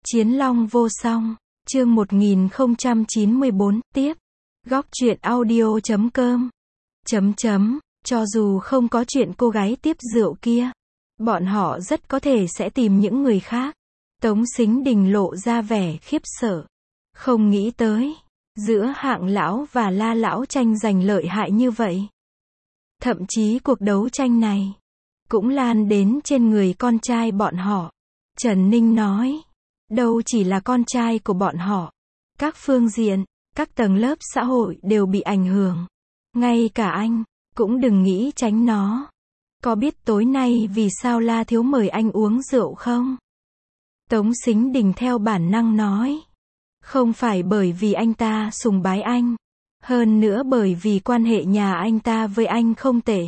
Chiến Long vô song, chương 1094, tiếp. Góc truyện audio.com. Cho dù không có chuyện cô gái tiếp rượu kia, bọn họ rất có thể sẽ tìm những người khác. Tống Sính Đình lộ ra vẻ khiếp sợ. Không nghĩ tới, giữa Hạng lão và La lão tranh giành lợi hại như vậy. Thậm chí cuộc đấu tranh này cũng lan đến trên người con trai bọn họ. Trần Ninh nói, đâu chỉ là con trai của bọn họ, các phương diện, các tầng lớp xã hội đều bị ảnh hưởng. Ngay cả anh cũng đừng nghĩ tránh nó. Có biết tối nay vì sao La thiếu mời anh uống rượu không? Tống Sính Đình theo bản năng nói, không phải bởi vì anh ta sùng bái anh, hơn nữa bởi vì quan hệ nhà anh ta với anh không tệ,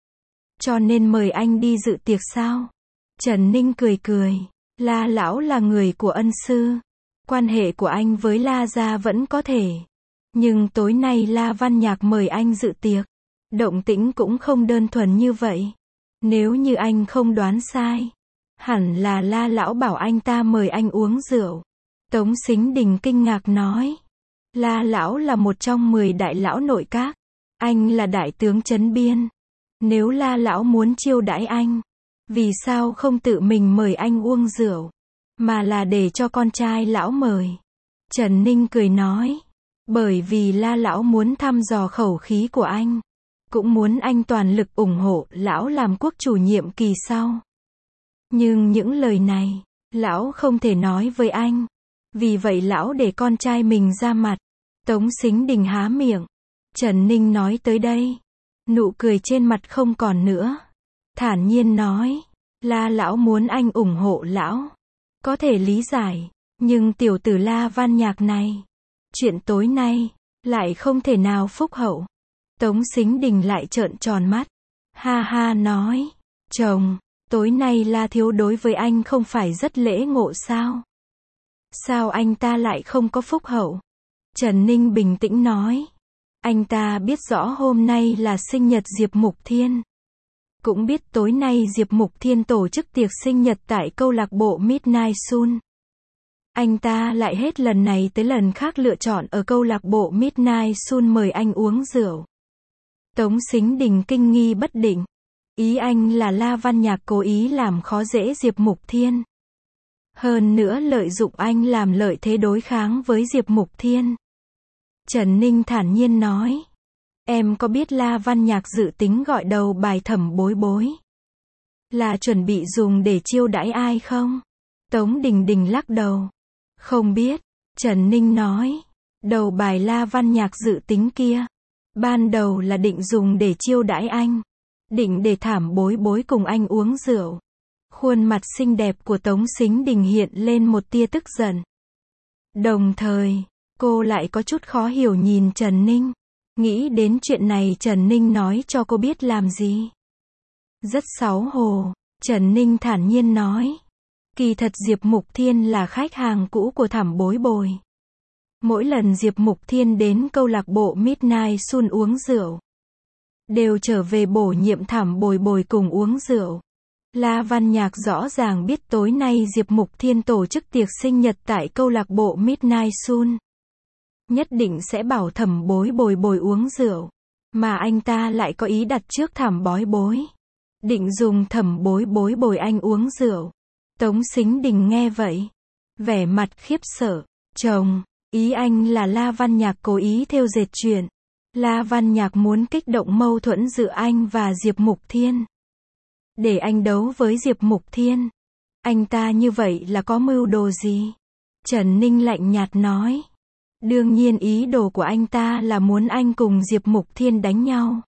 cho nên mời anh đi dự tiệc sao? Trần Ninh cười cười, La lão là người của ân sư, quan hệ của anh với La gia vẫn có thể, nhưng tối nay La Văn Nhạc mời anh dự tiệc, động tĩnh cũng không đơn thuần như vậy. Nếu như anh không đoán sai, hẳn là La lão bảo anh ta mời anh uống rượu. Tống Sính Đình kinh ngạc nói, La lão là một trong 10 đại lão nội các, anh là đại tướng Trấn Biên. Nếu La lão muốn chiêu đãi anh, vì sao không tự mình mời anh uống rượu, mà là để cho con trai lão mời? Trần Ninh cười nói, bởi vì La lão muốn thăm dò khẩu khí của anh, cũng muốn anh toàn lực ủng hộ lão làm quốc chủ nhiệm kỳ sau. Nhưng những lời này, lão không thể nói với anh. Vì vậy lão để con trai mình ra mặt. Tống Sính Đình há miệng. Trần Ninh nói tới đây, nụ cười trên mặt không còn nữa. Thản nhiên nói, La lão muốn anh ủng hộ lão, có thể lý giải, nhưng tiểu tử La Văn Nhạc này, chuyện tối nay, lại không thể nào phúc hậu. Tống Sính Đình lại trợn tròn mắt. Ha ha nói, chồng, tối nay La thiếu đối với anh không phải rất lễ ngộ sao? Sao anh ta lại không có phúc hậu? Trần Ninh bình tĩnh nói, anh ta biết rõ hôm nay là sinh nhật Diệp Mục Thiên, cũng biết tối nay Diệp Mục Thiên tổ chức tiệc sinh nhật tại câu lạc bộ Midnight Sun. Anh ta lại hết lần này tới lần khác lựa chọn ở câu lạc bộ Midnight Sun mời anh uống rượu. Tống Sính Đình kinh nghi bất định. Ý anh là La Văn Nhạc cố ý làm khó dễ Diệp Mục Thiên, hơn nữa lợi dụng anh làm lợi thế đối kháng với Diệp Mục Thiên. Trần Ninh thản nhiên nói, em có biết La Văn Nhạc dự tính gọi đầu bài Thẩm Bối Bối là chuẩn bị dùng để chiêu đãi ai không? Tống Đình Đình lắc đầu, không biết. Trần Ninh nói, đầu bài La Văn Nhạc dự tính kia, ban đầu là định dùng để chiêu đãi anh, định để Thẩm Bối Bối cùng anh uống rượu. Khuôn mặt xinh đẹp của Tống Sính Đình hiện lên một tia tức giận. Đồng thời, cô lại có chút khó hiểu nhìn Trần Ninh. Nghĩ đến chuyện này Trần Ninh nói cho cô biết làm gì. Rất xấu hổ, Trần Ninh thản nhiên nói, kỳ thật Diệp Mục Thiên là khách hàng cũ của Thẩm Bối Bối. Mỗi lần Diệp Mục Thiên đến câu lạc bộ Midnight Sun uống rượu, đều trở về bổ nhiệm Thẩm Bối Bối cùng uống rượu. La Văn Nhạc rõ ràng biết tối nay Diệp Mục Thiên tổ chức tiệc sinh nhật tại câu lạc bộ Midnight Sun, nhất định sẽ bảo Thẩm Bối Bối uống rượu, mà anh ta lại có ý đặt trước Thẩm Bối Bối, định dùng Thẩm Bối bồi anh uống rượu. Tống Sính Đình nghe vậy, vẻ mặt khiếp sợ. Chồng, ý anh là La Văn Nhạc cố ý thêu dệt chuyện, La Văn Nhạc muốn kích động mâu thuẫn giữa anh và Diệp Mục Thiên, để anh đấu với Diệp Mục Thiên. Anh ta như vậy là có mưu đồ gì? Trần Ninh lạnh nhạt nói, đương nhiên ý đồ của anh ta là muốn anh cùng Diệp Mục Thiên đánh nhau,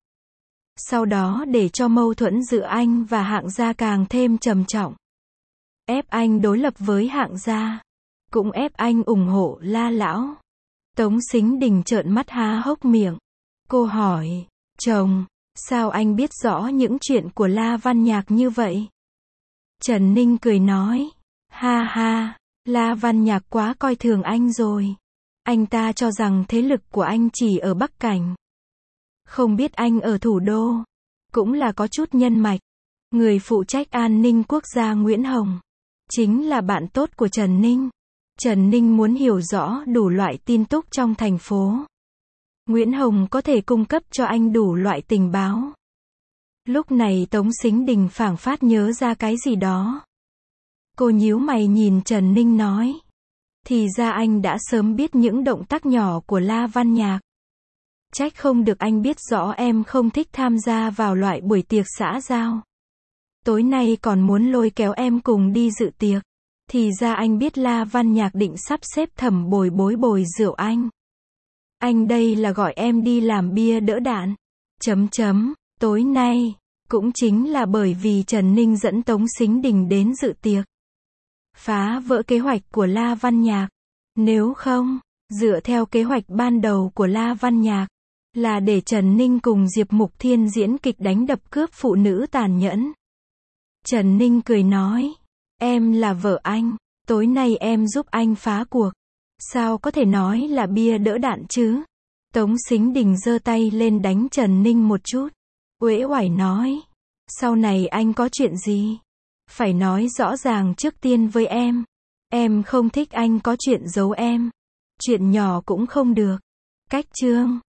sau đó để cho mâu thuẫn giữa anh và Hạng gia càng thêm trầm trọng, ép anh đối lập với Hạng gia, cũng ép anh ủng hộ La lão. Tống Sính Đình trợn mắt há hốc miệng. Cô hỏi, chồng, sao anh biết rõ những chuyện của La Văn Nhạc như vậy? Trần Ninh cười nói, ha ha, La Văn Nhạc quá coi thường anh rồi. Anh ta cho rằng thế lực của anh chỉ ở Bắc Cảnh, không biết anh ở thủ đô cũng là có chút nhân mạch. Người phụ trách an ninh quốc gia Nguyễn Hồng chính là bạn tốt của Trần Ninh. Trần Ninh muốn hiểu rõ đủ loại tin tức trong thành phố. Nguyễn Hồng có thể cung cấp cho anh đủ loại tình báo. Lúc này Tống Sính Đình phảng phất nhớ ra cái gì đó. Cô nhíu mày nhìn Trần Ninh nói. Thì ra anh đã sớm biết những động tác nhỏ của La Văn Nhạc. Trách không được anh biết rõ em không thích tham gia vào loại buổi tiệc xã giao. Tối nay còn muốn lôi kéo em cùng đi dự tiệc. Thì ra anh biết La Văn Nhạc định sắp xếp Thẩm Bồi bồi rượu anh. Anh đây là gọi em đi làm bia đỡ đạn. Tối nay, cũng chính là bởi vì Trần Ninh dẫn Tống Sính Đình đến dự tiệc. Phá vỡ kế hoạch của La Văn Nhạc. Nếu không, dựa theo kế hoạch ban đầu của La Văn Nhạc, là để Trần Ninh cùng Diệp Mục Thiên diễn kịch đánh đập cướp phụ nữ tàn nhẫn. Trần Ninh cười nói, em là vợ anh, tối nay em giúp anh phá cuộc. Sao có thể nói là bia đỡ đạn chứ? Tống Sính Đình giơ tay lên đánh Trần Ninh một chút. Uể oải nói, sau này anh có chuyện gì? Phải nói rõ ràng trước tiên với em. Em không thích anh có chuyện giấu em. Chuyện nhỏ cũng không được. Cách chương